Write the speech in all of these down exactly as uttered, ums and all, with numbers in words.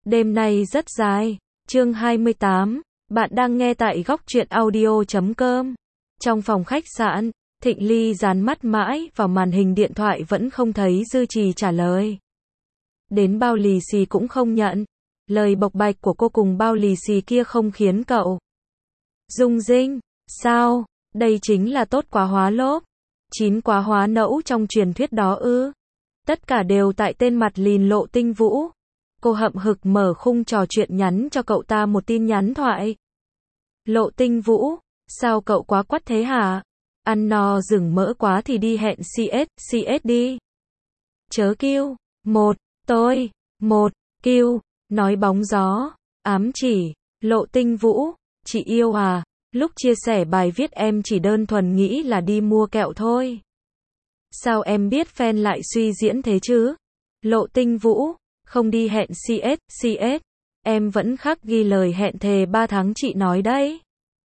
Đêm nay rất dài. Chương hai mươi tám. Bạn đang nghe tại góc truyện audio chấm com. Trong phòng khách sạn, Thịnh Ly dán mắt mãi vào màn hình điện thoại vẫn không thấy Dư Trì trả lời. Đến bao lì xì cũng không nhận. Lời bộc bạch của cô cùng bao lì xì kia không khiến cậu rung rinh. Sao? Đây chính là tốt quá hóa lốp. Chín quá hóa nẫu trong truyền thuyết đó ư? Tất cả đều tại tên mặt lìn Lộ Tinh Vũ. Cô hậm hực mở khung trò chuyện nhắn cho cậu ta một tin nhắn thoại. Lộ Tinh Vũ, sao cậu quá quắt thế hả? Ăn no rừng mỡ quá thì đi hẹn xê ét, xê ét đi. Chớ kêu, một, tôi, một, kêu, nói bóng gió, ám chỉ, Lộ Tinh Vũ, chị yêu à, lúc chia sẻ bài viết em chỉ đơn thuần nghĩ là đi mua kẹo thôi. Sao em biết fan lại suy diễn thế chứ? Lộ Tinh Vũ, không đi hẹn xê ét, xê ét, em vẫn khắc ghi lời hẹn thề ba tháng chị nói đấy.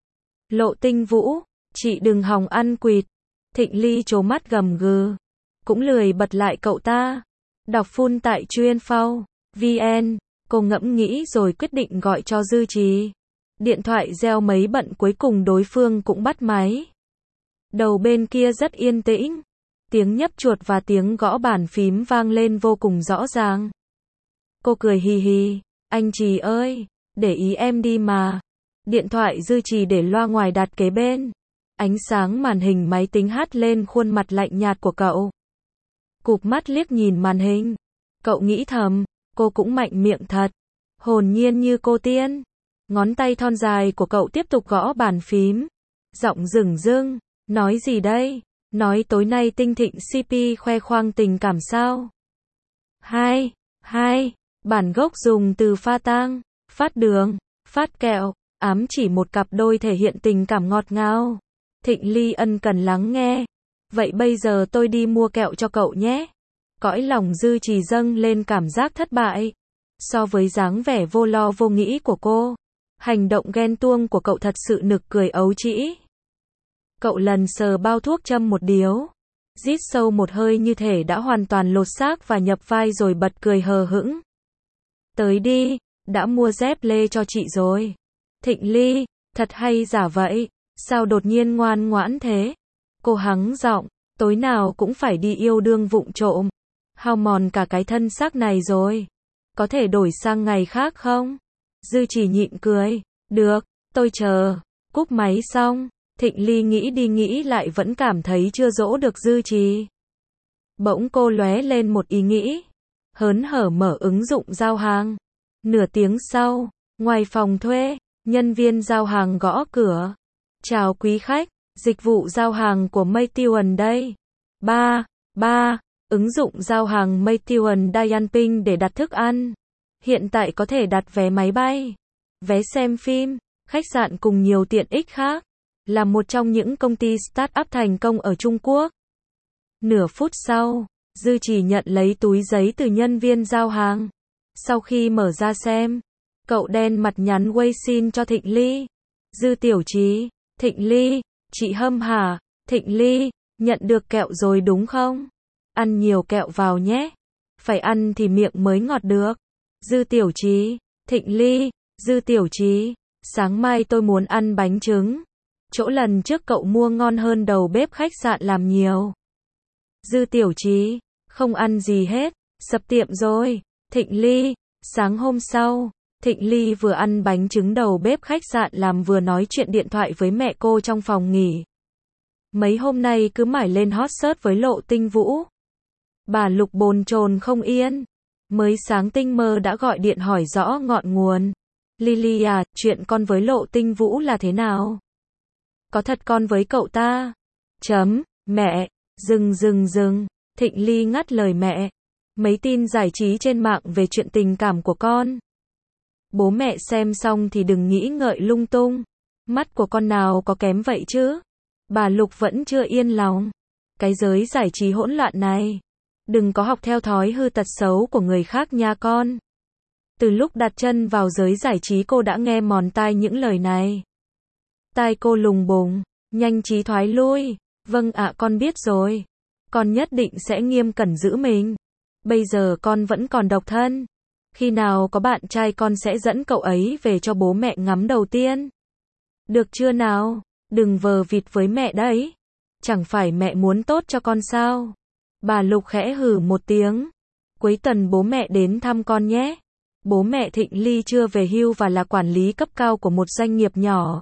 Lộ Tinh Vũ, chị đừng hòng ăn quỵt. Thịnh Ly trố mắt gầm gừ, cũng lười bật lại cậu ta. Đọc full tại chuyên phao, vn, cô ngẫm nghĩ rồi quyết định gọi cho Dư Trì. Điện thoại reo mấy bận cuối cùng đối phương cũng bắt máy. Đầu bên kia rất yên tĩnh. Tiếng nhấp chuột và tiếng gõ bàn phím vang lên vô cùng rõ ràng. Cô cười hì hì, anh Trì ơi, để ý em đi mà. Điện thoại Dư Trì để loa ngoài đặt kế bên. Ánh sáng màn hình máy tính hắt lên khuôn mặt lạnh nhạt của cậu. Cụp mắt liếc nhìn màn hình. Cậu nghĩ thầm, cô cũng mạnh miệng thật. Hồn nhiên như cô tiên. Ngón tay thon dài của cậu tiếp tục gõ bàn phím. Giọng rừng rưng, nói gì đây? Nói tối nay Tinh Thịnh xê pê khoe khoang tình cảm sao? Hai, hai, bản gốc dùng từ pha tang, phát đường, phát kẹo, ám chỉ một cặp đôi thể hiện tình cảm ngọt ngào. Thịnh Ly ân cần lắng nghe. Vậy bây giờ tôi đi mua kẹo cho cậu nhé. Cõi lòng Dư Trì dâng lên cảm giác thất bại. So với dáng vẻ vô lo vô nghĩ của cô, hành động ghen tuông của cậu thật sự nực cười ấu trĩ. Cậu lần sờ bao thuốc châm một điếu, rít sâu một hơi như thể đã hoàn toàn lột xác và nhập vai rồi bật cười hờ hững. Tới đi, đã mua dép lê cho chị rồi. Thịnh Ly, thật hay giả vậy, sao đột nhiên ngoan ngoãn thế? Cô hắng giọng, tối nào cũng phải đi yêu đương vụng trộm, hao mòn cả cái thân xác này rồi. Có thể đổi sang ngày khác không? Dư Trì nhịn cười, được, tôi chờ. Cúp máy xong, Thịnh Ly nghĩ đi nghĩ lại vẫn cảm thấy chưa dỗ được Dư Trì. Bỗng cô lóe lên một ý nghĩ, hớn hở mở ứng dụng giao hàng. Nửa tiếng sau, ngoài phòng thuê, nhân viên giao hàng gõ cửa. Chào quý khách, dịch vụ giao hàng của Meituan đây. Ba, ba, ứng dụng giao hàng Meituan Dianping để đặt thức ăn. Hiện tại có thể đặt vé máy bay, vé xem phim, khách sạn cùng nhiều tiện ích khác. Là một trong những công ty start-up thành công ở Trung Quốc. Nửa phút sau, Dư Trì nhận lấy túi giấy từ nhân viên giao hàng. Sau khi mở ra xem, cậu đen mặt nhắn Weixin cho Thịnh Ly. Dư tiểu Trì, Thịnh Ly, chị hâm hả? Thịnh Ly, nhận được kẹo rồi đúng không? Ăn nhiều kẹo vào nhé. Phải ăn thì miệng mới ngọt được. Dư tiểu Trì, Thịnh Ly, Dư tiểu Trì, sáng mai tôi muốn ăn bánh trứng. Chỗ lần trước cậu mua ngon hơn đầu bếp khách sạn làm nhiều. Dư tiểu Trì, không ăn gì hết, sập tiệm rồi. Thịnh Ly, sáng hôm sau, Thịnh Ly vừa ăn bánh trứng đầu bếp khách sạn làm vừa nói chuyện điện thoại với mẹ cô trong phòng nghỉ. Mấy hôm nay cứ mải lên hot search với Lộ Tinh Vũ. Bà Lục bồn chồn không yên. Mới sáng Tinh Mơ đã gọi điện hỏi rõ ngọn nguồn. Lily à, chuyện con với Lộ Tinh Vũ là thế nào? Có thật con với cậu ta? Chấm, mẹ, dừng dừng dừng. Thịnh Ly ngắt lời mẹ. Mấy tin giải trí trên mạng về chuyện tình cảm của con. Bố mẹ xem xong thì đừng nghĩ ngợi lung tung. Mắt của con nào có kém vậy chứ? Bà Lục vẫn chưa yên lòng. Cái giới giải trí hỗn loạn này. Đừng có học theo thói hư tật xấu của người khác nha con. Từ lúc đặt chân vào giới giải trí cô đã nghe mòn tai những lời này. Tai cô lùng bùng, nhanh trí thoái lui. Vâng ạ con biết rồi. Con nhất định sẽ nghiêm cẩn giữ mình. Bây giờ con vẫn còn độc thân. Khi nào có bạn trai con sẽ dẫn cậu ấy về cho bố mẹ ngắm đầu tiên. Được chưa nào? Đừng vờ vịt với mẹ đấy. Chẳng phải mẹ muốn tốt cho con sao? Bà Lục khẽ hừ một tiếng. Cuối tuần bố mẹ đến thăm con nhé. Bố mẹ Thịnh Ly chưa về hưu và là quản lý cấp cao của một doanh nghiệp nhỏ.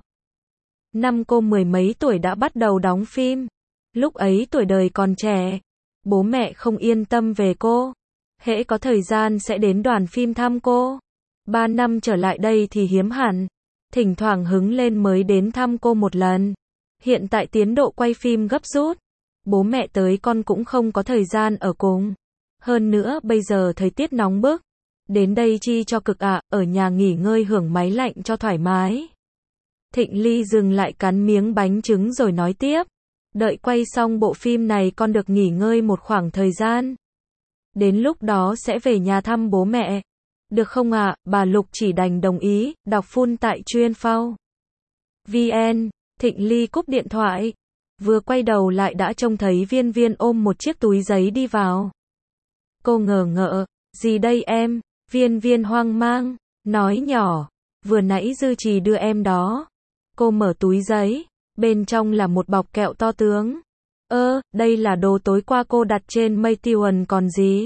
Năm cô mười mấy tuổi đã bắt đầu đóng phim. Lúc ấy tuổi đời còn trẻ. Bố mẹ không yên tâm về cô. Hễ có thời gian sẽ đến đoàn phim thăm cô. Ba năm trở lại đây thì hiếm hẳn. Thỉnh thoảng hứng lên mới đến thăm cô một lần. Hiện tại tiến độ quay phim gấp rút. Bố mẹ tới con cũng không có thời gian ở cùng. Hơn nữa bây giờ thời tiết nóng bức. Đến đây chi cho cực ạ, à, ở nhà nghỉ ngơi hưởng máy lạnh cho thoải mái. Thịnh Ly dừng lại cắn miếng bánh trứng rồi nói tiếp. Đợi quay xong bộ phim này con được nghỉ ngơi một khoảng thời gian. Đến lúc đó sẽ về nhà thăm bố mẹ. Được không ạ? À? Bà Lục chỉ đành đồng ý, đọc full tại chuyên phao. vê en, Thịnh Ly cúp điện thoại. Vừa quay đầu lại đã trông thấy Viên Viên ôm một chiếc túi giấy đi vào. Cô ngờ ngợ, gì đây em? Viên Viên hoang mang, nói nhỏ, vừa nãy Dư Trì đưa em đó. Cô mở túi giấy, bên trong là một bọc kẹo to tướng. Ơ, đây là đồ tối qua cô đặt trên Maytion còn gì?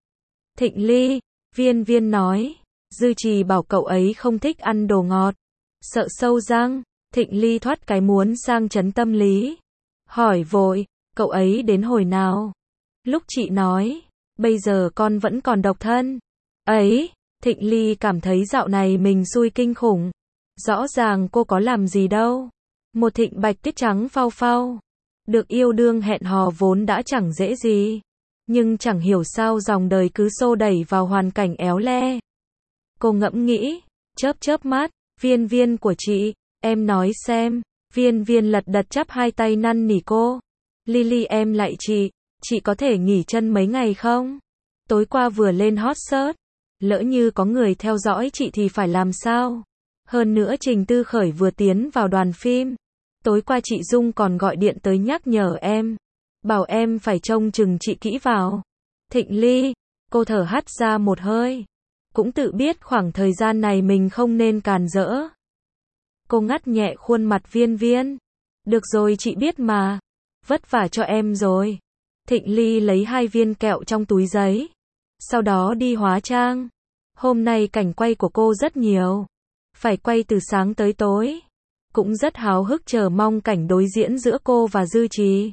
Thịnh Ly, Viên Viên nói, Dư Trì bảo cậu ấy không thích ăn đồ ngọt. Sợ sâu răng, Thịnh Ly thoát cái muốn sang chấn tâm lý. Hỏi vội, cậu ấy đến hồi nào? Lúc chị nói, bây giờ con vẫn còn độc thân. Ấy, Thịnh Ly cảm thấy dạo này mình xui kinh khủng. Rõ ràng cô có làm gì đâu. Một thịnh bạch tiết trắng phau phau. Được yêu đương hẹn hò vốn đã chẳng dễ gì. Nhưng chẳng hiểu sao dòng đời cứ xô đẩy vào hoàn cảnh éo le. Cô ngẫm nghĩ, chớp chớp mắt, Viên Viên của chị, em nói xem. Viên Viên lật đật chắp hai tay năn nỉ cô. Lily em lại chị, chị có thể nghỉ chân mấy ngày không? Tối qua vừa lên hot search. Lỡ như có người theo dõi chị thì phải làm sao? Hơn nữa Trình Tư Khởi vừa tiến vào đoàn phim. Tối qua chị Dung còn gọi điện tới nhắc nhở em. Bảo em phải trông chừng chị kỹ vào. Thịnh Ly, cô thở hắt ra một hơi. Cũng tự biết khoảng thời gian này mình không nên càn rỡ. Cô ngắt nhẹ khuôn mặt Viên Viên. Được rồi chị biết mà. Vất vả cho em rồi. Thịnh Ly lấy hai viên kẹo trong túi giấy. Sau đó đi hóa trang. Hôm nay cảnh quay của cô rất nhiều. Phải quay từ sáng tới tối. Cũng rất háo hức chờ mong cảnh đối diễn giữa cô và Dư Trì.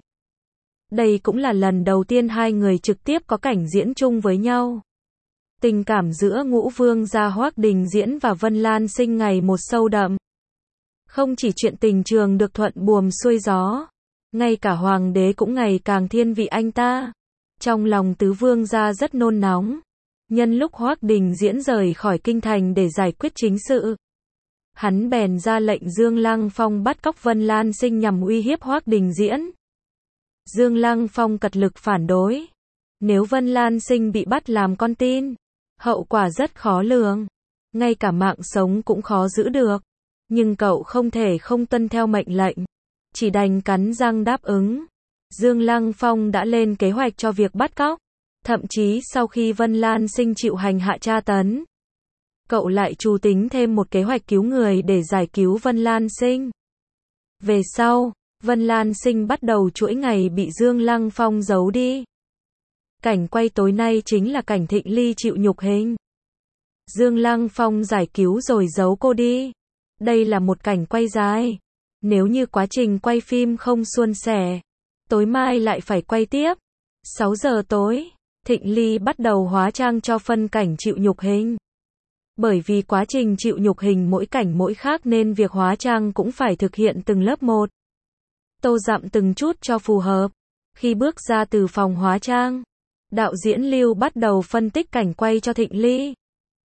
Đây cũng là lần đầu tiên hai người trực tiếp có cảnh diễn chung với nhau. Tình cảm giữa Ngũ Vương gia Hoắc Đình Diễn và Vân Lan Sinh ngày một sâu đậm. Không chỉ chuyện tình trường được thuận buồm xuôi gió, ngay cả hoàng đế cũng ngày càng thiên vị anh ta. Trong lòng tứ vương gia rất nôn nóng. Nhân lúc Hoắc Đình Diễn rời khỏi kinh thành để giải quyết chính sự, hắn bèn ra lệnh Dương Lăng Phong bắt cóc Vân Lan Sinh nhằm uy hiếp Hoắc Đình Diễn. Dương Lăng Phong cật lực phản đối. Nếu Vân Lan Sinh bị bắt làm con tin, hậu quả rất khó lường. Ngay cả mạng sống cũng khó giữ được. Nhưng cậu không thể không tuân theo mệnh lệnh. Chỉ đành cắn răng đáp ứng. Dương Lăng Phong đã lên kế hoạch cho việc bắt cóc. Thậm chí sau khi Vân Lan Sinh chịu hành hạ tra tấn, cậu lại trù tính thêm một kế hoạch cứu người để giải cứu Vân Lan Sinh. Về sau, Vân Lan Sinh bắt đầu chuỗi ngày bị Dương Lăng Phong giấu đi. Cảnh quay tối nay chính là cảnh Thịnh Ly chịu nhục hình. Dương Lăng Phong giải cứu rồi giấu cô đi. Đây là một cảnh quay dài. Nếu như quá trình quay phim không suôn sẻ, tối mai lại phải quay tiếp. sáu giờ tối, Thịnh Ly bắt đầu hóa trang cho phân cảnh chịu nhục hình. Bởi vì quá trình chịu nhục hình mỗi cảnh mỗi khác nên việc hóa trang cũng phải thực hiện từng lớp một. Tô dặm từng chút cho phù hợp. Khi bước ra từ phòng hóa trang, đạo diễn Lưu bắt đầu phân tích cảnh quay cho Thịnh Ly.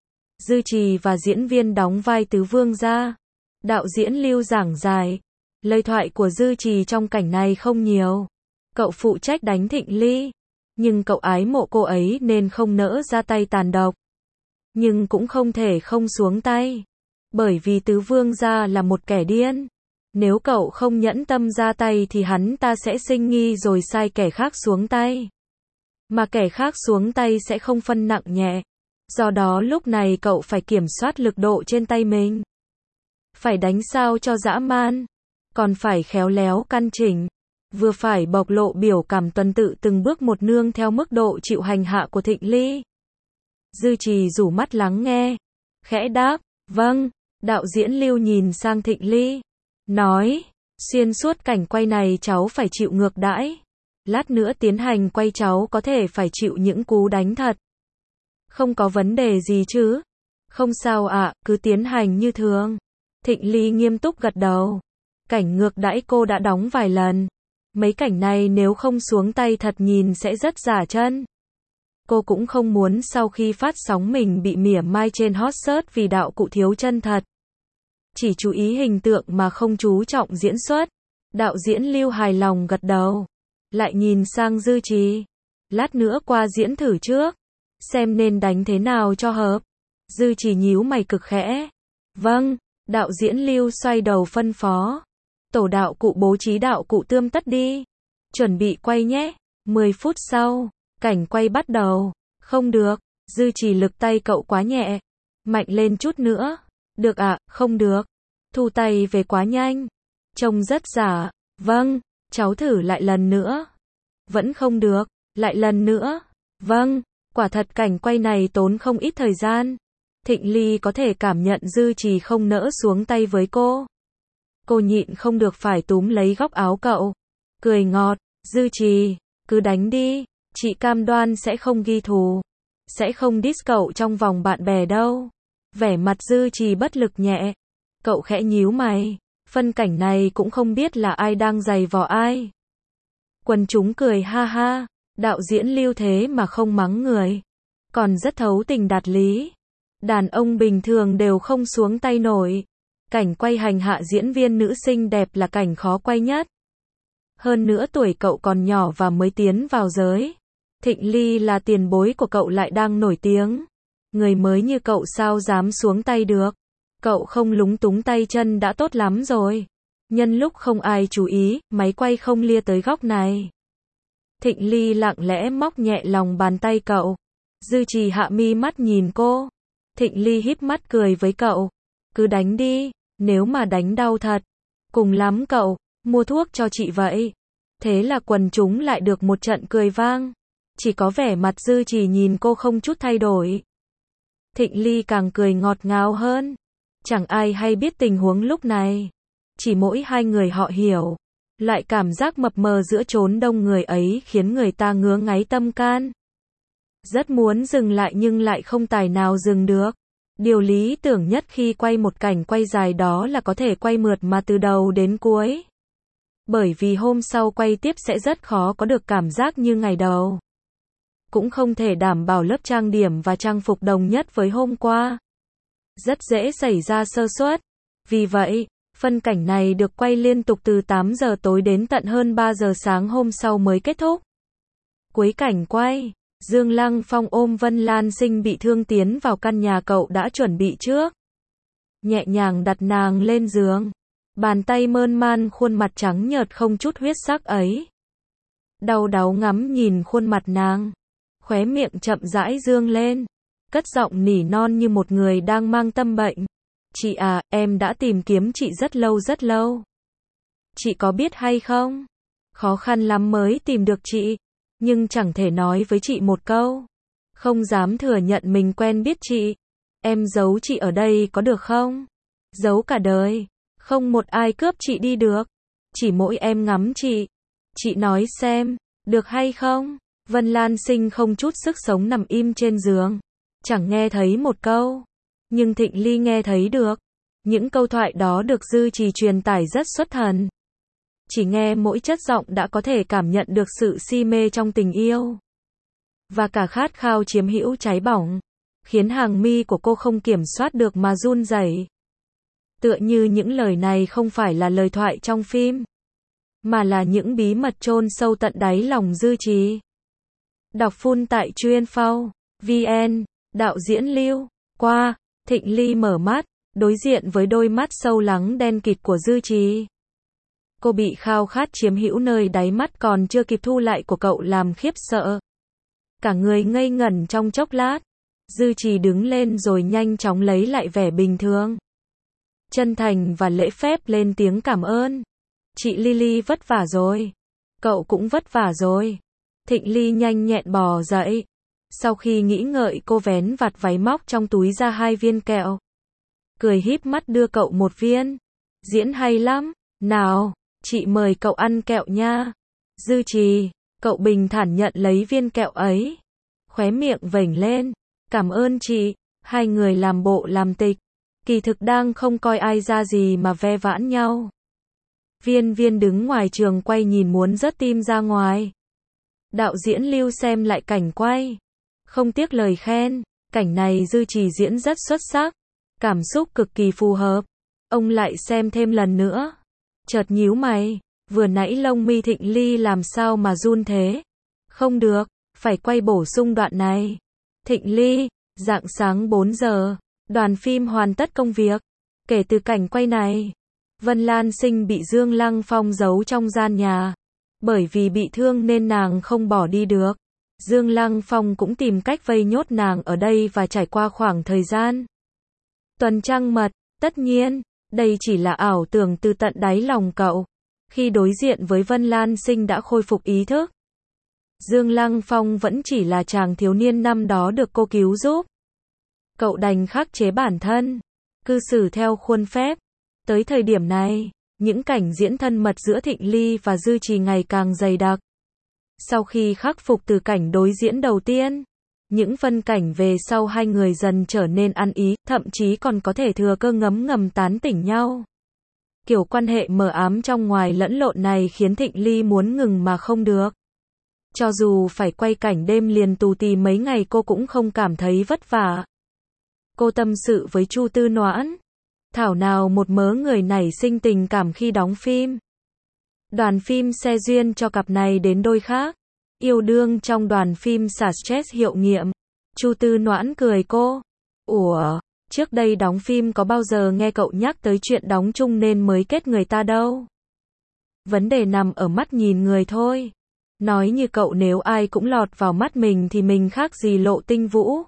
Dư Trì và diễn viên đóng vai tứ vương gia. Đạo diễn Lưu giảng giải. Lời thoại của Dư Trì trong cảnh này không nhiều. Cậu phụ trách đánh Thịnh Ly. Nhưng cậu ái mộ cô ấy nên không nỡ ra tay tàn độc. Nhưng cũng không thể không xuống tay. Bởi vì tứ vương gia là một kẻ điên. Nếu cậu không nhẫn tâm ra tay thì hắn ta sẽ sinh nghi rồi sai kẻ khác xuống tay. Mà kẻ khác xuống tay sẽ không phân nặng nhẹ. Do đó lúc này cậu phải kiểm soát lực độ trên tay mình. Phải đánh sao cho dã man, còn phải khéo léo căn chỉnh, vừa phải bộc lộ biểu cảm tuần tự từng bước một nương theo mức độ chịu hành hạ của Thịnh Ly. Dư Trì rủ mắt lắng nghe, khẽ đáp, vâng. Đạo diễn Lưu nhìn sang Thịnh Ly, nói, xuyên suốt cảnh quay này cháu phải chịu ngược đãi. Lát nữa tiến hành quay cháu có thể phải chịu những cú đánh thật. Không có vấn đề gì chứ? Không sao ạ, cứ tiến hành như thường. Thịnh Ly nghiêm túc gật đầu. Cảnh ngược đãi cô đã đóng vài lần. Mấy cảnh này nếu không xuống tay thật nhìn sẽ rất giả chân. Cô cũng không muốn sau khi phát sóng mình bị mỉa mai trên hot search vì đạo cụ thiếu chân thật. Chỉ chú ý hình tượng mà không chú trọng diễn xuất. Đạo diễn Lưu hài lòng gật đầu. Lại nhìn sang Dư Trì. Lát nữa qua diễn thử trước. Xem nên đánh thế nào cho hợp. Dư Trì nhíu mày cực khẽ. Vâng, đạo diễn Lưu xoay đầu phân phó. Tổ đạo cụ bố trí đạo cụ tươm tất đi. Chuẩn bị quay nhé. mười phút sau, cảnh quay bắt đầu. Không được, Dư Trì lực tay cậu quá nhẹ. Mạnh lên chút nữa. Được ạ, à, không được. Thu tay về quá nhanh. Trông rất giả. Vâng, cháu thử lại lần nữa. Vẫn không được, lại lần nữa. Vâng, quả thật cảnh quay này tốn không ít thời gian. Thịnh Ly có thể cảm nhận Dư Trì không nỡ xuống tay với cô. Cô nhịn không được phải túm lấy góc áo cậu. Cười ngọt, Dư Trì, cứ đánh đi, chị cam đoan sẽ không ghi thù. Sẽ không diss cậu trong vòng bạn bè đâu. Vẻ mặt Dư Trì bất lực nhẹ. Cậu khẽ nhíu mày. Phân cảnh này cũng không biết là ai đang giày vò ai. Quần chúng cười ha ha. Đạo diễn Lưu thế mà không mắng người. Còn rất thấu tình đạt lý. Đàn ông bình thường đều không xuống tay nổi. Cảnh quay hành hạ diễn viên nữ xinh đẹp là cảnh khó quay nhất. Hơn nữa tuổi cậu còn nhỏ và mới tiến vào giới. Thịnh Ly là tiền bối của cậu lại đang nổi tiếng. Người mới như cậu sao dám xuống tay được. Cậu không lúng túng tay chân đã tốt lắm rồi. Nhân lúc không ai chú ý, máy quay không lia tới góc này. Thịnh Ly lặng lẽ móc nhẹ lòng bàn tay cậu. Dư Trì hạ mi mắt nhìn cô. Thịnh Ly híp mắt cười với cậu. Cứ đánh đi, nếu mà đánh đau thật. Cùng lắm cậu, mua thuốc cho chị vậy. Thế là quần chúng lại được một trận cười vang. Chỉ có vẻ mặt Dư Trì nhìn cô không chút thay đổi. Thịnh Ly càng cười ngọt ngào hơn. Chẳng ai hay biết tình huống lúc này. Chỉ mỗi hai người họ hiểu. Loại cảm giác mập mờ giữa chốn đông người ấy khiến người ta ngứa ngáy tâm can. Rất muốn dừng lại nhưng lại không tài nào dừng được. Điều lý tưởng nhất khi quay một cảnh quay dài đó là có thể quay mượt mà từ đầu đến cuối. Bởi vì hôm sau quay tiếp sẽ rất khó có được cảm giác như ngày đầu. Cũng không thể đảm bảo lớp trang điểm và trang phục đồng nhất với hôm qua. Rất dễ xảy ra sơ suất. Vì vậy, phân cảnh này được quay liên tục từ tám giờ tối đến tận hơn ba giờ sáng hôm sau mới kết thúc. Cuối cảnh quay, Dương Lăng Phong ôm Vân Lan Sinh bị thương tiến vào căn nhà cậu đã chuẩn bị trước. Nhẹ nhàng đặt nàng lên giường. Bàn tay mơn man khuôn mặt trắng nhợt không chút huyết sắc ấy. Đau đáu ngắm nhìn khuôn mặt nàng. Khóe miệng chậm rãi dương lên. Cất giọng nỉ non như một người đang mang tâm bệnh. Chị à, em đã tìm kiếm chị rất lâu rất lâu. Chị có biết hay không? Khó khăn lắm mới tìm được chị. Nhưng chẳng thể nói với chị một câu. Không dám thừa nhận mình quen biết chị. Em giấu chị ở đây có được không? Giấu cả đời. Không một ai cướp chị đi được. Chỉ mỗi em ngắm chị. Chị nói xem, được hay không? Vân Lan Sinh không chút sức sống nằm im trên giường. Chẳng nghe thấy một câu. Nhưng Thịnh Ly nghe thấy được. Những câu thoại đó được Dư Trì truyền tải rất xuất thần. Chỉ nghe mỗi chất giọng đã có thể cảm nhận được sự si mê trong tình yêu. Và cả khát khao chiếm hữu cháy bỏng. Khiến hàng mi của cô không kiểm soát được mà run rẩy. Tựa như những lời này không phải là lời thoại trong phim. Mà là những bí mật chôn sâu tận đáy lòng Dư Trì. Đọc full tại chuyên phao vn. Đạo diễn Lưu. Qua. Thịnh Ly mở mắt. Đối diện với đôi mắt sâu lắng đen kịt của Dư Trì. Cô bị khao khát chiếm hữu nơi đáy mắt còn chưa kịp thu lại của cậu làm khiếp sợ. Cả người ngây ngẩn trong chốc lát. Dư Trì đứng lên rồi nhanh chóng lấy lại vẻ bình thường. Chân thành và lễ phép lên tiếng cảm ơn. Chị Lily vất vả rồi. Cậu cũng vất vả rồi. Thịnh Ly nhanh nhẹn bò dậy. Sau khi nghĩ ngợi cô vén vạt váy móc trong túi ra hai viên kẹo. Cười híp mắt đưa cậu một viên. Diễn hay lắm. Nào, chị mời cậu ăn kẹo nha. Dư Trì, cậu bình thản nhận lấy viên kẹo ấy. Khóe miệng vểnh lên. Cảm ơn chị. Hai người làm bộ làm tịch. Kỳ thực đang không coi ai ra gì mà ve vãn nhau. Viên Viên đứng ngoài trường quay nhìn muốn rớt tim ra ngoài. Đạo diễn Lưu xem lại cảnh quay. Không tiếc lời khen. Cảnh này Dư Trì diễn rất xuất sắc. Cảm xúc cực kỳ phù hợp. Ông lại xem thêm lần nữa. Chợt nhíu mày. Vừa nãy lông mi Thịnh Ly làm sao mà run thế? Không được, phải quay bổ sung đoạn này. Thịnh Ly, rạng sáng bốn giờ. Đoàn phim hoàn tất công việc. Kể từ cảnh quay này, Vân Lan Sinh bị Dương Lăng Phong giấu trong gian nhà. Bởi vì bị thương nên nàng không bỏ đi được. Dương Lăng Phong cũng tìm cách vây nhốt nàng ở đây và trải qua khoảng thời gian tuần trăng mật. Tất nhiên, đây chỉ là ảo tưởng từ tận đáy lòng cậu. Khi đối diện với Vân Lan Sinh đã khôi phục ý thức. Dương Lăng Phong vẫn chỉ là chàng thiếu niên năm đó được cô cứu giúp. Cậu đành khắc chế bản thân, cư xử theo khuôn phép. Tới thời điểm này, những cảnh diễn thân mật giữa Thịnh Ly và Dư Trì ngày càng dày đặc. Sau khi khắc phục từ cảnh đối diễn đầu tiên, những phân cảnh về sau hai người dần trở nên ăn ý, thậm chí còn có thể thừa cơ ngấm ngầm tán tỉnh nhau. Kiểu quan hệ mờ ám trong ngoài lẫn lộn này khiến Thịnh Ly muốn ngừng mà không được. Cho dù phải quay cảnh đêm liền tù tì mấy ngày cô cũng không cảm thấy vất vả. Cô tâm sự với Chu Tư Noãn. Thảo nào một mớ người nảy sinh tình cảm khi đóng phim. Đoàn phim xe duyên cho cặp này đến đôi khác. Yêu đương trong đoàn phim xả stress hiệu nghiệm. Chu Tư Noãn cười cô. Ủa, trước đây đóng phim có bao giờ nghe cậu nhắc tới chuyện đóng chung nên mới kết người ta đâu. Vấn đề nằm ở mắt nhìn người thôi. Nói như cậu nếu ai cũng lọt vào mắt mình thì mình khác gì Lộ Tinh Vũ.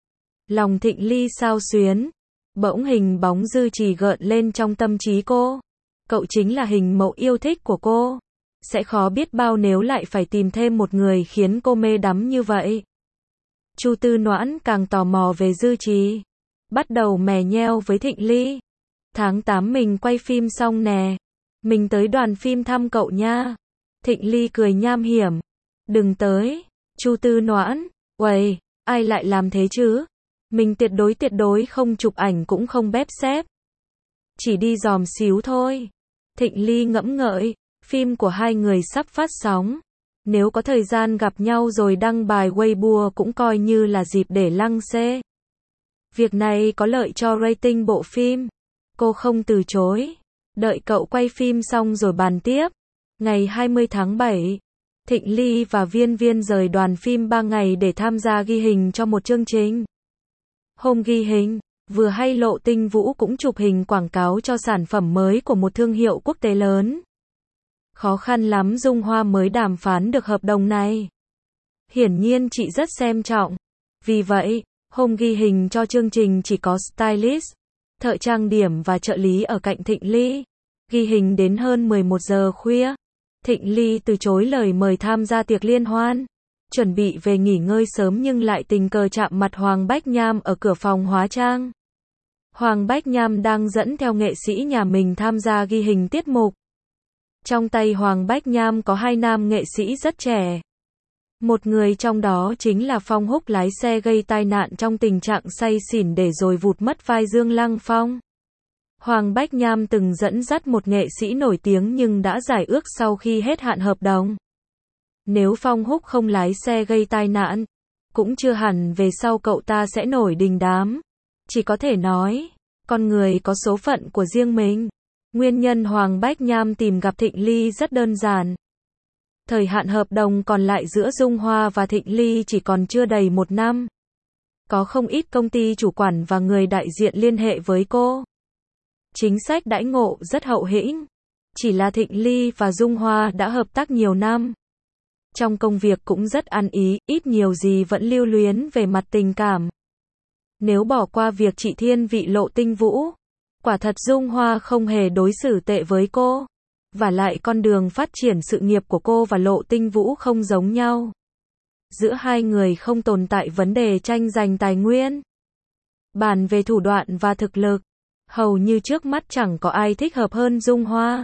Lòng Thịnh Ly xao xuyến. Bỗng hình bóng Dư Trì gợn lên trong tâm trí cô. Cậu chính là hình mẫu yêu thích của cô. Sẽ khó biết bao nếu lại phải tìm thêm một người khiến cô mê đắm như vậy. Chu Tư Noãn càng tò mò về Dư Trì. Bắt đầu mè nheo với Thịnh Ly. Tháng tám mình quay phim xong nè. Mình tới đoàn phim thăm cậu nha. Thịnh Ly cười nham hiểm. Đừng tới. Chu Tư Noãn. Uầy, ai lại làm thế chứ? Mình tuyệt đối tuyệt đối không chụp ảnh cũng không bếp xếp. Chỉ đi dòm xíu thôi. Thịnh Ly ngẫm ngợi. Phim của hai người sắp phát sóng. Nếu có thời gian gặp nhau rồi đăng bài Weibo cũng coi như là dịp để lăng xê. Việc này có lợi cho rating bộ phim. Cô không từ chối. Đợi cậu quay phim xong rồi bàn tiếp. Ngày hai mươi tháng bảy, Thịnh Ly và Viên Viên rời đoàn phim ba ngày để tham gia ghi hình cho một chương trình. Hôm ghi hình, vừa hay Lộ Tinh Vũ cũng chụp hình quảng cáo cho sản phẩm mới của một thương hiệu quốc tế lớn. Khó khăn lắm Dung Hoa mới đàm phán được hợp đồng này. Hiển nhiên chị rất xem trọng. Vì vậy, hôm ghi hình cho chương trình chỉ có stylist, thợ trang điểm và trợ lý ở cạnh Thịnh Ly. Ghi hình đến hơn mười một giờ khuya. Thịnh Ly từ chối lời mời tham gia tiệc liên hoan. Chuẩn bị về nghỉ ngơi sớm nhưng lại tình cờ chạm mặt Hoàng Bách Nham ở cửa phòng hóa trang. Hoàng Bách Nham đang dẫn theo nghệ sĩ nhà mình tham gia ghi hình tiết mục. Trong tay Hoàng Bách Nham có hai nam nghệ sĩ rất trẻ. Một người trong đó chính là Phong Húc lái xe gây tai nạn trong tình trạng say xỉn để rồi vụt mất vai Dương Lăng Phong. Hoàng Bách Nham từng dẫn dắt một nghệ sĩ nổi tiếng nhưng đã giải ước sau khi hết hạn hợp đồng. Nếu Phong Húc không lái xe gây tai nạn, cũng chưa hẳn về sau cậu ta sẽ nổi đình đám. Chỉ có thể nói, con người có số phận của riêng mình. Nguyên nhân Hoàng Bách Nham tìm gặp Thịnh Ly rất đơn giản. Thời hạn hợp đồng còn lại giữa Dung Hoa và Thịnh Ly chỉ còn chưa đầy một năm. Có không ít công ty chủ quản và người đại diện liên hệ với cô. Chính sách đãi ngộ rất hậu hĩnh. Chỉ là Thịnh Ly và Dung Hoa đã hợp tác nhiều năm. Trong công việc cũng rất ăn ý, ít nhiều gì vẫn lưu luyến về mặt tình cảm. Nếu bỏ qua việc chị thiên vị Lộ Tinh Vũ, quả thật Dung Hoa không hề đối xử tệ với cô. Và lại con đường phát triển sự nghiệp của cô và Lộ Tinh Vũ không giống nhau. Giữa hai người không tồn tại vấn đề tranh giành tài nguyên. Bàn về thủ đoạn và thực lực, hầu như trước mắt chẳng có ai thích hợp hơn Dung Hoa.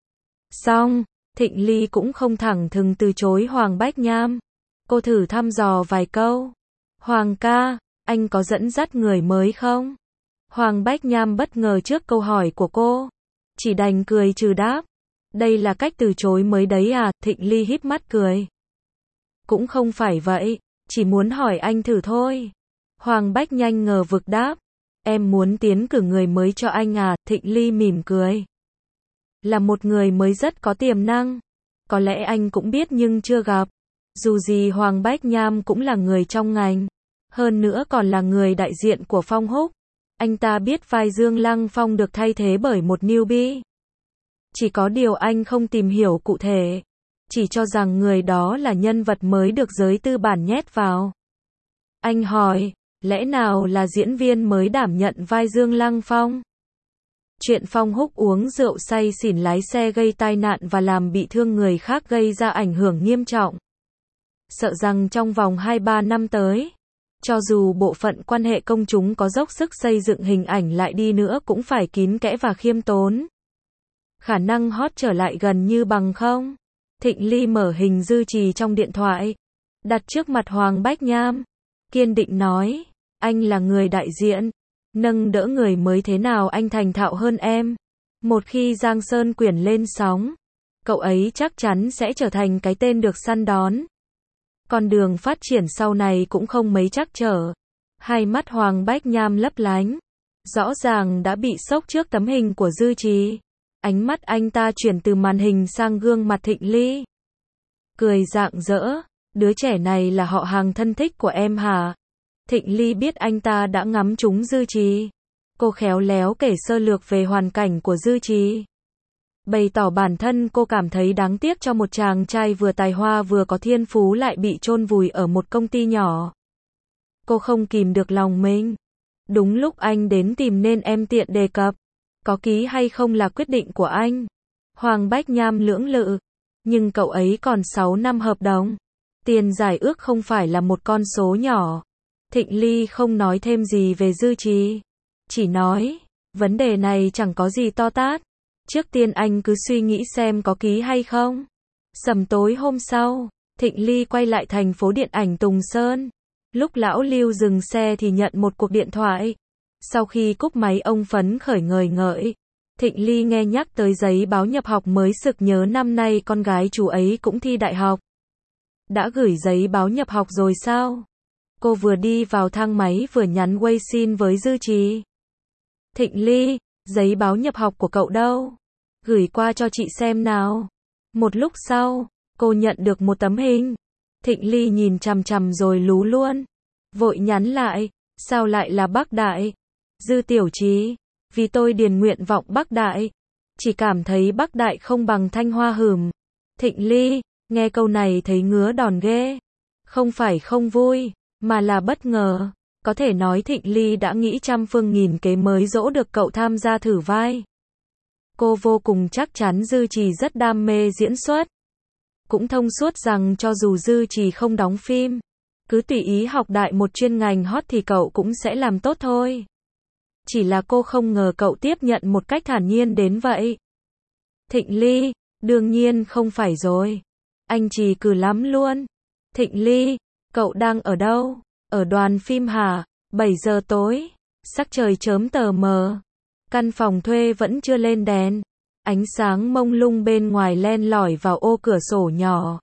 Song, Thịnh Ly cũng không thẳng thừng từ chối Hoàng Bách Nham. Cô thử thăm dò vài câu. Hoàng ca, anh có dẫn dắt người mới không? Hoàng Bách Nham bất ngờ trước câu hỏi của cô. Chỉ đành cười trừ đáp. Đây là cách từ chối mới đấy à? Thịnh Ly híp mắt cười. Cũng không phải vậy, chỉ muốn hỏi anh thử thôi. Hoàng Bách nhanh ngờ vực đáp. Em muốn tiến cử người mới cho anh à? Thịnh Ly mỉm cười. Là một người mới rất có tiềm năng. Có lẽ anh cũng biết nhưng chưa gặp. Dù gì Hoàng Bách Nham cũng là người trong ngành. Hơn nữa còn là người đại diện của Phong Húc. Anh ta biết vai Dương Lăng Phong được thay thế bởi một newbie. Chỉ có điều anh không tìm hiểu cụ thể. Chỉ cho rằng người đó là nhân vật mới được giới tư bản nhét vào. Anh hỏi, lẽ nào là diễn viên mới đảm nhận vai Dương Lăng Phong? Chuyện Phong Húc uống rượu say xỉn lái xe gây tai nạn và làm bị thương người khác gây ra ảnh hưởng nghiêm trọng. Sợ rằng trong vòng hai ba năm tới, cho dù bộ phận quan hệ công chúng có dốc sức xây dựng hình ảnh lại đi nữa cũng phải kín kẽ và khiêm tốn. Khả năng hot trở lại gần như bằng không. Thịnh Ly mở hình Dư Trì trong điện thoại, đặt trước mặt Hoàng Bách Nham, kiên định nói, anh là người đại diện, nâng đỡ người mới thế nào anh thành thạo hơn em. Một khi Giang Sơn Quyển lên sóng, cậu ấy chắc chắn sẽ trở thành cái tên được săn đón. Con đường phát triển sau này cũng không mấy trắc trở. Hai mắt Hoàng Bách Nham lấp lánh, rõ ràng đã bị sốc trước tấm hình của Dư Trì. Ánh mắt anh ta chuyển từ màn hình sang gương mặt Thịnh Ly. Cười rạng rỡ, đứa trẻ này là họ hàng thân thích của em hả? Thịnh Ly biết anh ta đã ngắm trúng Dư Trì. Cô khéo léo kể sơ lược về hoàn cảnh của Dư Trì. Bày tỏ bản thân cô cảm thấy đáng tiếc cho một chàng trai vừa tài hoa vừa có thiên phú lại bị chôn vùi ở một công ty nhỏ. Cô không kìm được lòng mình. Đúng lúc anh đến tìm nên em tiện đề cập. Có ký hay không là quyết định của anh. Hoàng Bách Nham lưỡng lự. Nhưng cậu ấy còn sáu năm hợp đồng. Tiền giải ước không phải là một con số nhỏ. Thịnh Ly không nói thêm gì về Dư Trì. Chỉ nói, vấn đề này chẳng có gì to tát. Trước tiên anh cứ suy nghĩ xem có ký hay không. Sầm tối hôm sau, Thịnh Ly quay lại thành phố điện ảnh Tùng Sơn. Lúc lão Lưu dừng xe thì nhận một cuộc điện thoại. Sau khi cúp máy ông phấn khởi ngời ngợi. Thịnh Ly nghe nhắc tới giấy báo nhập học mới sực nhớ năm nay con gái chú ấy cũng thi đại học. Đã gửi giấy báo nhập học rồi sao? Cô vừa đi vào thang máy vừa nhắn WeChat với Dư Trì. Thịnh Ly, giấy báo nhập học của cậu đâu? Gửi qua cho chị xem nào. Một lúc sau, cô nhận được một tấm hình. Thịnh Ly nhìn chằm chằm rồi lú luôn. Vội nhắn lại, sao lại là Bắc Đại? Dư tiểu Trì, vì tôi điền nguyện vọng Bắc Đại. Chỉ cảm thấy Bắc Đại không bằng Thanh Hoa hửm. Thịnh Ly, nghe câu này thấy ngứa đòn ghê. Không phải không vui, mà là bất ngờ. Có thể nói Thịnh Ly đã nghĩ trăm phương nghìn kế mới dỗ được cậu tham gia thử vai. Cô vô cùng chắc chắn Dư Trì rất đam mê diễn xuất. Cũng thông suốt rằng cho dù Dư Trì không đóng phim, cứ tùy ý học đại một chuyên ngành hot thì cậu cũng sẽ làm tốt thôi. Chỉ là cô không ngờ cậu tiếp nhận một cách thản nhiên đến vậy. Thịnh Ly, đương nhiên không phải rồi. Anh Trì cừ lắm luôn. Thịnh Ly, cậu đang ở đâu? Ở đoàn phim hả? bảy giờ tối. Sắc trời chớm tờ mờ. Căn phòng thuê vẫn chưa lên đèn. Ánh sáng mông lung bên ngoài len lỏi vào ô cửa sổ nhỏ.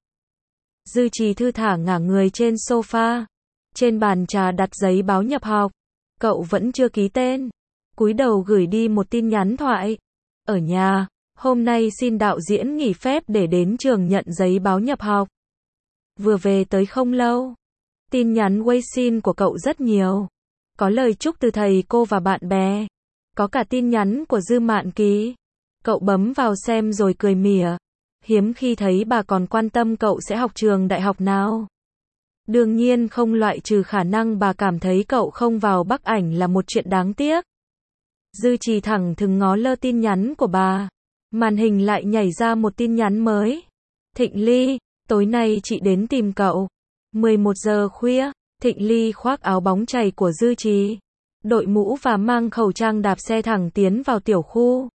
Dư Trì thư thả ngả người trên sofa. Trên bàn trà đặt giấy báo nhập học. Cậu vẫn chưa ký tên. Cúi đầu gửi đi một tin nhắn thoại. Ở nhà, hôm nay xin đạo diễn nghỉ phép để đến trường nhận giấy báo nhập học. Vừa về tới không lâu. Tin nhắn WeChat của cậu rất nhiều. Có lời chúc từ thầy cô và bạn bè. Có cả tin nhắn của Dư Mạn Ký. Cậu bấm vào xem rồi cười mỉa. Hiếm khi thấy bà còn quan tâm cậu sẽ học trường đại học nào. Đương nhiên không loại trừ khả năng bà cảm thấy cậu không vào Bắc Ảnh là một chuyện đáng tiếc. Dư Trì thẳng thừng ngó lơ tin nhắn của bà. Màn hình lại nhảy ra một tin nhắn mới. Thịnh Ly, tối nay chị đến tìm cậu. mười một giờ khuya, Thịnh Ly khoác áo bóng chày của Dư Trì, đội mũ và mang khẩu trang đạp xe thẳng tiến vào tiểu khu.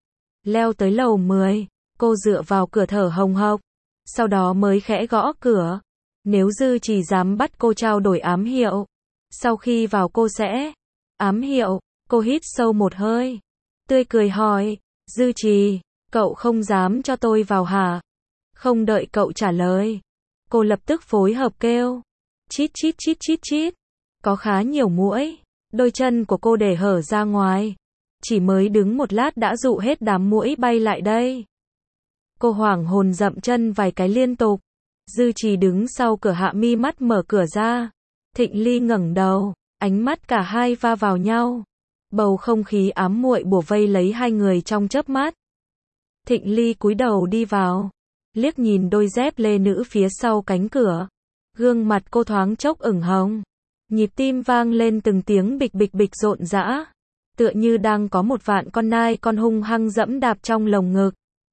Leo tới lầu mười, cô dựa vào cửa thở hồng hộc, sau đó mới khẽ gõ cửa. Nếu Dư Trì dám bắt cô trao đổi ám hiệu, sau khi vào cô sẽ ám hiệu. Cô hít sâu một hơi, tươi cười hỏi, Dư Trì, cậu không dám cho tôi vào hả? Không đợi cậu trả lời, cô lập tức phối hợp kêu, chít chít chít chít chít. Có khá nhiều muỗi, đôi chân của cô để hở ra ngoài, chỉ mới đứng một lát đã dụ hết đám muỗi bay lại đây. Cô hoảng hồn dậm chân vài cái liên tục. Dư Trì đứng sau cửa hạ mi mắt mở cửa ra. Thịnh Ly ngẩng đầu, ánh mắt cả hai va vào nhau. Bầu không khí ám muội bủa vây lấy hai người trong chớp mắt. Thịnh Ly cúi đầu đi vào, liếc nhìn đôi dép lê nữ phía sau cánh cửa. Gương mặt cô thoáng chốc ửng hồng. Nhịp tim vang lên từng tiếng bịch bịch bịch rộn rã, tựa như đang có một vạn con nai con hung hăng dẫm đạp trong lồng ngực.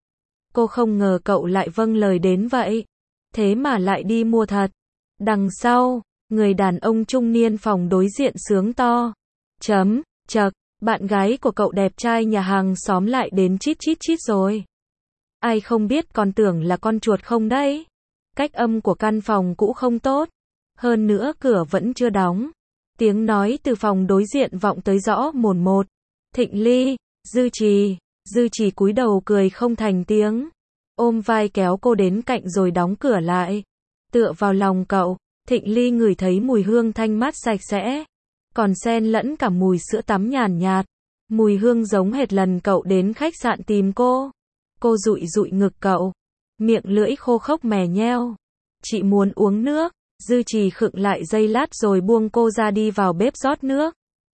Cô không ngờ cậu lại vâng lời đến vậy, thế mà lại đi mua thật. Đằng sau, người đàn ông trung niên phòng đối diện sướng to. Chấm, chậc, bạn gái của cậu đẹp trai nhà hàng xóm lại đến chít chít chít rồi. Ai không biết còn tưởng là con chuột không đấy. Cách âm của căn phòng cũ không tốt. Hơn nữa cửa vẫn chưa đóng. Tiếng nói từ phòng đối diện vọng tới rõ mồn một. Thịnh Ly, Dư Trì. Dư Trì cúi đầu cười không thành tiếng. Ôm vai kéo cô đến cạnh rồi đóng cửa lại. Tựa vào lòng cậu, Thịnh Ly ngửi thấy mùi hương thanh mát sạch sẽ. Còn xen lẫn cả mùi sữa tắm nhàn nhạt. Mùi hương giống hệt lần cậu đến khách sạn tìm cô. Cô dụi dụi ngực cậu. Miệng lưỡi khô khốc mè nheo. Chị muốn uống nước. Dư Trì khựng lại giây lát rồi buông cô ra đi vào bếp rót nước.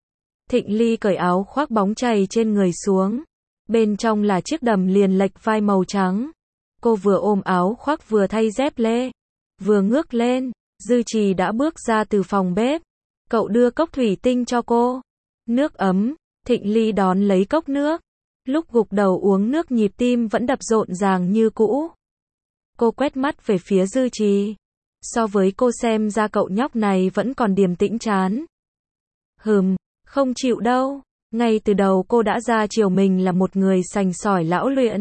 Thịnh Ly cởi áo khoác bóng chày trên người xuống. Bên trong là chiếc đầm liền lệch vai màu trắng. Cô vừa ôm áo khoác vừa thay dép lê. Vừa ngước lên, Dư Trì đã bước ra từ phòng bếp. Cậu đưa cốc thủy tinh cho cô. Nước ấm, Thịnh Ly đón lấy cốc nước. Lúc gục đầu uống nước nhịp tim vẫn đập rộn ràng như cũ. Cô quét mắt về phía Dư Trì. So với cô xem ra cậu nhóc này vẫn còn điềm tĩnh chán. Hừm, không chịu đâu. Ngay từ đầu cô đã ra chiều mình là một người sành sỏi lão luyện.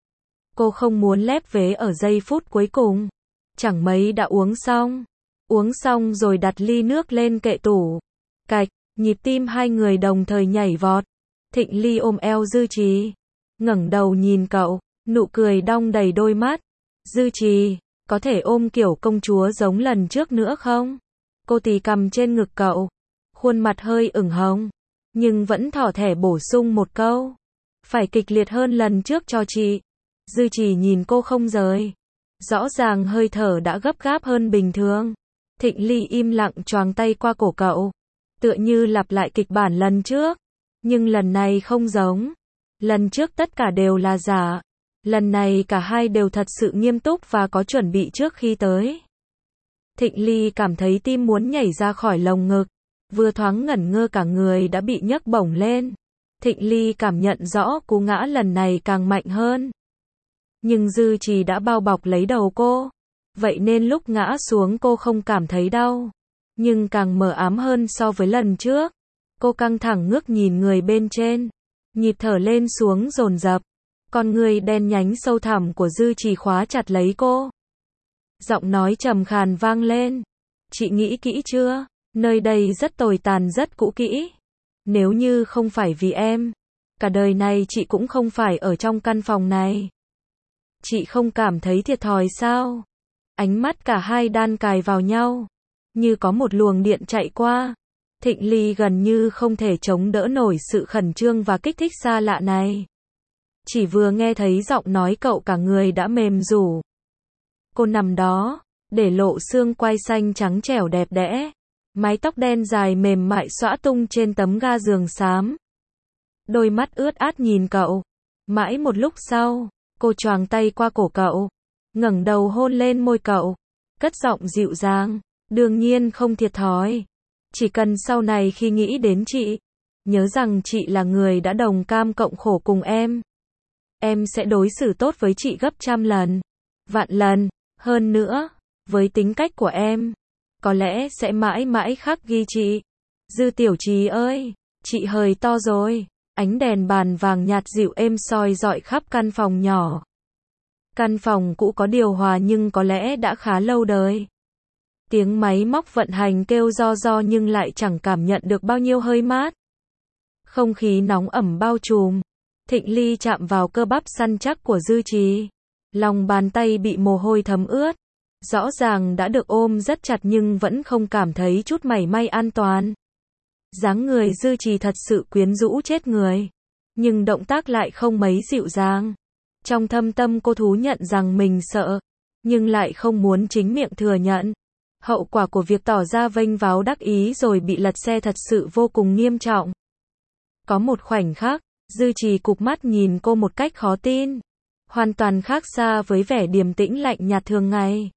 Cô không muốn lép vế ở giây phút cuối cùng. Chẳng mấy đã uống xong. Uống xong rồi đặt ly nước lên kệ tủ. Cạch, nhịp tim hai người đồng thời nhảy vọt. Thịnh Ly ôm eo Dư Trì. Ngẩng đầu nhìn cậu, nụ cười đong đầy đôi mắt. Dư Trì, có thể ôm kiểu công chúa giống lần trước nữa không? Cô tì cằm trên ngực cậu. Khuôn mặt hơi ửng hồng. Nhưng vẫn thỏ thẻ bổ sung một câu. Phải kịch liệt hơn lần trước cho chị. Dư Trì nhìn cô không rời. Rõ ràng hơi thở đã gấp gáp hơn bình thường. Thịnh Ly im lặng choàng tay qua cổ cậu. Tựa như lặp lại kịch bản lần trước. Nhưng lần này không giống. Lần trước tất cả đều là giả. Lần này cả hai đều thật sự nghiêm túc và có chuẩn bị trước khi tới. Thịnh Ly cảm thấy tim muốn nhảy ra khỏi lồng ngực. Vừa thoáng ngẩn ngơ cả người đã bị nhấc bổng lên. Thịnh Ly cảm nhận rõ cú ngã lần này càng mạnh hơn. Nhưng Dư Trì đã bao bọc lấy đầu cô. Vậy nên lúc ngã xuống cô không cảm thấy đau. Nhưng càng mờ ám hơn so với lần trước. Cô căng thẳng ngước nhìn người bên trên. Nhịp thở lên xuống dồn dập. Con người đen nhánh sâu thẳm của Dư Trì khóa chặt lấy cô. Giọng nói trầm khàn vang lên. Chị nghĩ kỹ chưa? Nơi đây rất tồi tàn rất cũ kỹ. Nếu như không phải vì em, cả đời này chị cũng không phải ở trong căn phòng này. Chị không cảm thấy thiệt thòi sao? Ánh mắt cả hai đan cài vào nhau. Như có một luồng điện chạy qua. Thịnh Ly gần như không thể chống đỡ nổi sự khẩn trương và kích thích xa lạ này. Chỉ vừa nghe thấy giọng nói cậu cả người đã mềm rủ. Cô nằm đó, để lộ xương quai xanh trắng trẻo đẹp đẽ. Mái tóc đen dài mềm mại xõa tung trên tấm ga giường xám. Đôi mắt ướt át nhìn cậu. Mãi một lúc sau, cô choàng tay qua cổ cậu. Ngẩng đầu hôn lên môi cậu. Cất giọng dịu dàng. Đương nhiên không thiệt thòi. Chỉ cần sau này khi nghĩ đến chị, nhớ rằng chị là người đã đồng cam cộng khổ cùng em. Em sẽ đối xử tốt với chị gấp trăm lần, vạn lần, hơn nữa, với tính cách của em, có lẽ sẽ mãi mãi khắc ghi chị. Dư Tiểu Trì ơi, chị hơi to rồi. Ánh đèn bàn vàng nhạt dịu êm soi rọi khắp căn phòng nhỏ. Căn phòng cũ có điều hòa nhưng có lẽ đã khá lâu đời. Tiếng máy móc vận hành kêu ro ro nhưng lại chẳng cảm nhận được bao nhiêu hơi mát. Không khí nóng ẩm bao trùm. Thịnh Ly chạm vào cơ bắp săn chắc của Dư Trì. Lòng bàn tay bị mồ hôi thấm ướt. Rõ ràng đã được ôm rất chặt nhưng vẫn không cảm thấy chút mảy may an toàn. Dáng người Dư Trì thật sự quyến rũ chết người. Nhưng động tác lại không mấy dịu dàng. Trong thâm tâm cô thú nhận rằng mình sợ. Nhưng lại không muốn chính miệng thừa nhận. Hậu quả của việc tỏ ra vênh váo đắc ý rồi bị lật xe thật sự vô cùng nghiêm trọng. Có một khoảnh khắc, Dư Trì cụp mắt nhìn cô một cách khó tin. Hoàn toàn khác xa với vẻ điềm tĩnh lạnh nhạt thường ngày.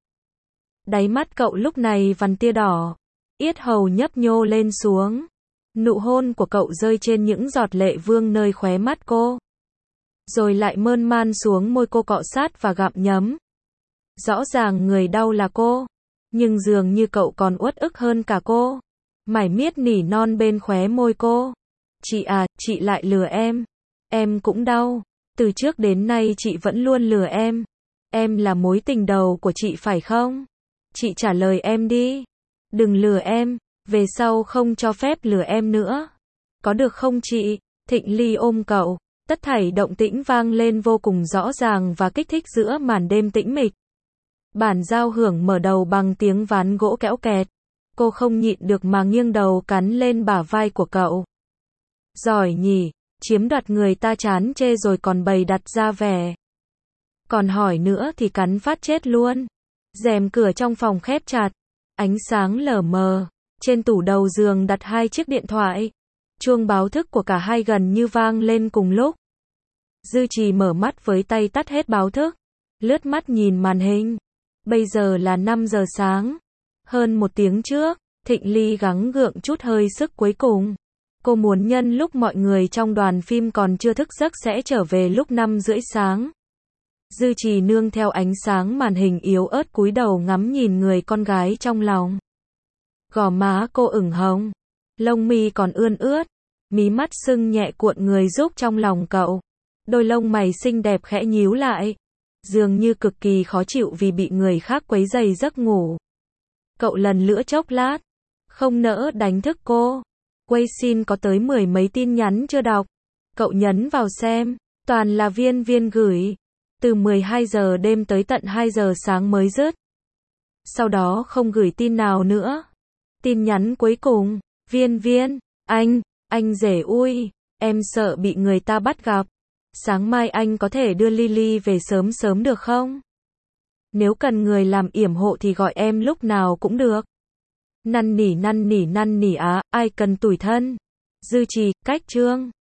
Đáy mắt cậu lúc này vằn tia đỏ. Yết hầu nhấp nhô lên xuống. Nụ hôn của cậu rơi trên những giọt lệ vương nơi khóe mắt cô. Rồi lại mơn man xuống môi cô cọ sát và gặm nhấm. Rõ ràng người đau là cô. Nhưng dường như cậu còn uất ức hơn cả cô. Mải miết nỉ non bên khóe môi cô. Chị à, chị lại lừa em. Em cũng đau. Từ trước đến nay chị vẫn luôn lừa em. Em là mối tình đầu của chị phải không? Chị trả lời em đi. Đừng lừa em. Về sau không cho phép lừa em nữa. Có được không chị? Thịnh Ly ôm cậu. Tất thảy động tĩnh vang lên vô cùng rõ ràng và kích thích giữa màn đêm tĩnh mịch. Bản giao hưởng mở đầu bằng tiếng ván gỗ kéo kẹt. Cô không nhịn được mà nghiêng đầu cắn lên bả vai của cậu. Giỏi nhỉ, chiếm đoạt người ta chán chê rồi còn bày đặt ra vẻ. Còn hỏi nữa thì cắn phát chết luôn. Rèm cửa trong phòng khép chặt. Ánh sáng lờ mờ. Trên tủ đầu giường đặt hai chiếc điện thoại. Chuông báo thức của cả hai gần như vang lên cùng lúc. Dư Trì mở mắt với tay tắt hết báo thức. Lướt mắt nhìn màn hình. Bây giờ là năm giờ sáng. Hơn một tiếng trước, Thịnh Ly gắng gượng chút hơi sức cuối cùng. Cô muốn nhân lúc mọi người trong đoàn phim còn chưa thức giấc sẽ trở về lúc năm rưỡi sáng. Dư Trì nương theo ánh sáng màn hình yếu ớt cúi đầu ngắm nhìn người con gái trong lòng. Gò má cô ửng hồng. Lông mi còn ươn ướt. Mí mắt sưng nhẹ cuộn người rúc trong lòng cậu. Đôi lông mày xinh đẹp khẽ nhíu lại. Dường như cực kỳ khó chịu vì bị người khác quấy rầy giấc ngủ. Cậu lần lữa chốc lát. Không nỡ đánh thức cô. Quay xin có tới mười mấy tin nhắn chưa đọc. Cậu nhấn vào xem. Toàn là Viên Viên gửi. Từ mười hai giờ đêm tới tận hai giờ sáng mới dứt. Sau đó không gửi tin nào nữa. Tin nhắn cuối cùng. Viên Viên. Anh. Anh rể ui. Em sợ bị người ta bắt gặp. Sáng mai anh có thể đưa Lily về sớm sớm được không? Nếu cần người làm yểm hộ thì gọi em lúc nào cũng được. Năn nỉ năn nỉ năn nỉ á, ai cần tủi thân. Dư Trì, cách chương.